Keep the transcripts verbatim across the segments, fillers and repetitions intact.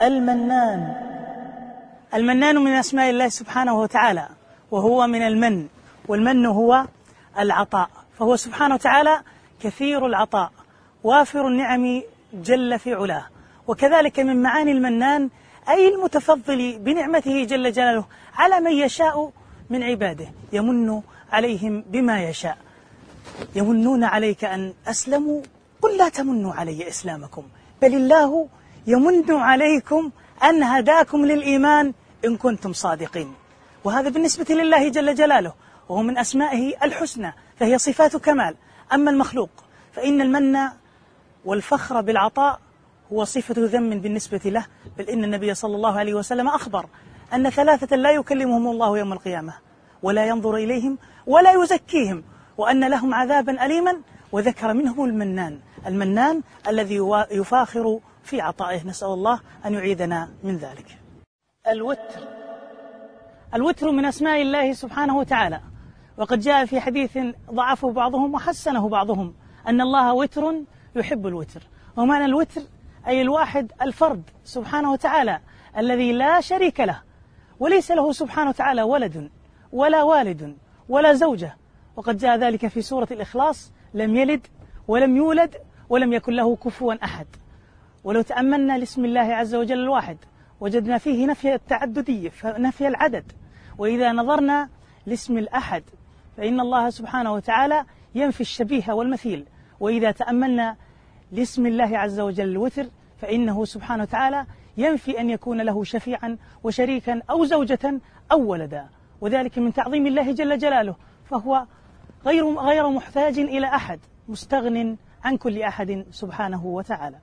المنان. المنان من أسماء الله سبحانه وتعالى، وهو من المن، والمن هو العطاء، فهو سبحانه وتعالى كثير العطاء وافر النعم جل في علاه. وكذلك من معاني المنان أي المتفضل بنعمته جل جلاله على من يشاء من عباده، يمن عليهم بما يشاء. يمنون عليك أن أسلموا، قل لا تمنوا علي إسلامكم، بل الله يمن عليكم أن هداكم للإيمان إن كنتم صادقين. وهذا بالنسبة لله جل جلاله، وهو من أسمائه الحسنى، فهي صفات كمال. أما المخلوق فإن المن والفخر بالعطاء هو صفة ذم بالنسبة له، بل إن النبي صلى الله عليه وسلم أخبر أن ثلاثة لا يكلمهم الله يوم القيامة ولا ينظر إليهم ولا يزكيهم وأن لهم عذابا أليما، وذكر منهم المنان. المنان الذي يفاخر في عطائه، نسأل الله أن يعيذنا من ذلك. الوتر. الوتر من أسماء الله سبحانه وتعالى، وقد جاء في حديث ضعفه بعضهم وحسنه بعضهم أن الله وتر يحب الوتر. ومعنى الوتر أي الواحد الفرد سبحانه وتعالى الذي لا شريك له، وليس له سبحانه وتعالى ولد ولا والد ولا زوجة. وقد جاء ذلك في سورة الإخلاص: لم يلد ولم يولد ولم يكن له كفوا أحد. ولو تأملنا لاسم الله عز وجل الواحد وجدنا فيه نفي التعددية، نفي العدد. وإذا نظرنا لاسم الأحد فإن الله سبحانه وتعالى ينفي الشبيه والمثيل. وإذا تأملنا لاسم الله عز وجل الوتر فإنه سبحانه وتعالى ينفي أن يكون له شفيعا وشريكا أو زوجة أو ولدا، وذلك من تعظيم الله جل جلاله، فهو غير غير محتاج إلى أحد، مستغن عن كل أحد سبحانه وتعالى.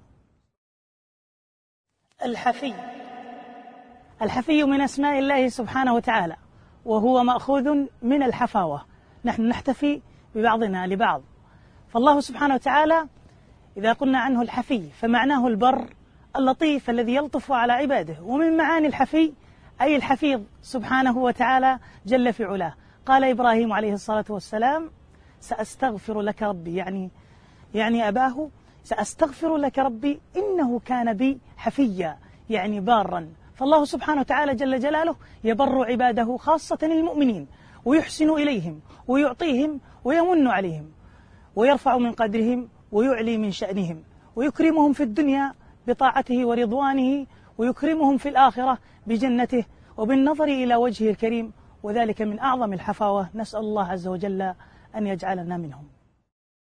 الحفي. الحفي من أسماء الله سبحانه وتعالى، وهو مأخوذ من الحفاوة، نحن نحتفي ببعضنا لبعض. فالله سبحانه وتعالى إذا قلنا عنه الحفي فمعناه البر اللطيف الذي يلطف على عباده. ومن معاني الحفي أي الحفيظ سبحانه وتعالى جل في علاه. قال إبراهيم عليه الصلاة والسلام: سأستغفر لك ربي، يعني يعني أباه، سأستغفر لك ربي إنه كان بي حفيا، يعني بارا. فالله سبحانه وتعالى جل جلاله يبر عباده خاصة المؤمنين، ويحسن إليهم ويعطيهم ويمن عليهم ويرفع من قدرهم ويعلي من شأنهم، ويكرمهم في الدنيا بطاعته ورضوانه، ويكرمهم في الآخرة بجنته وبالنظر إلى وجهه الكريم، وذلك من أعظم الحفاوة. نسأل الله عز وجل أن يجعلنا منهم.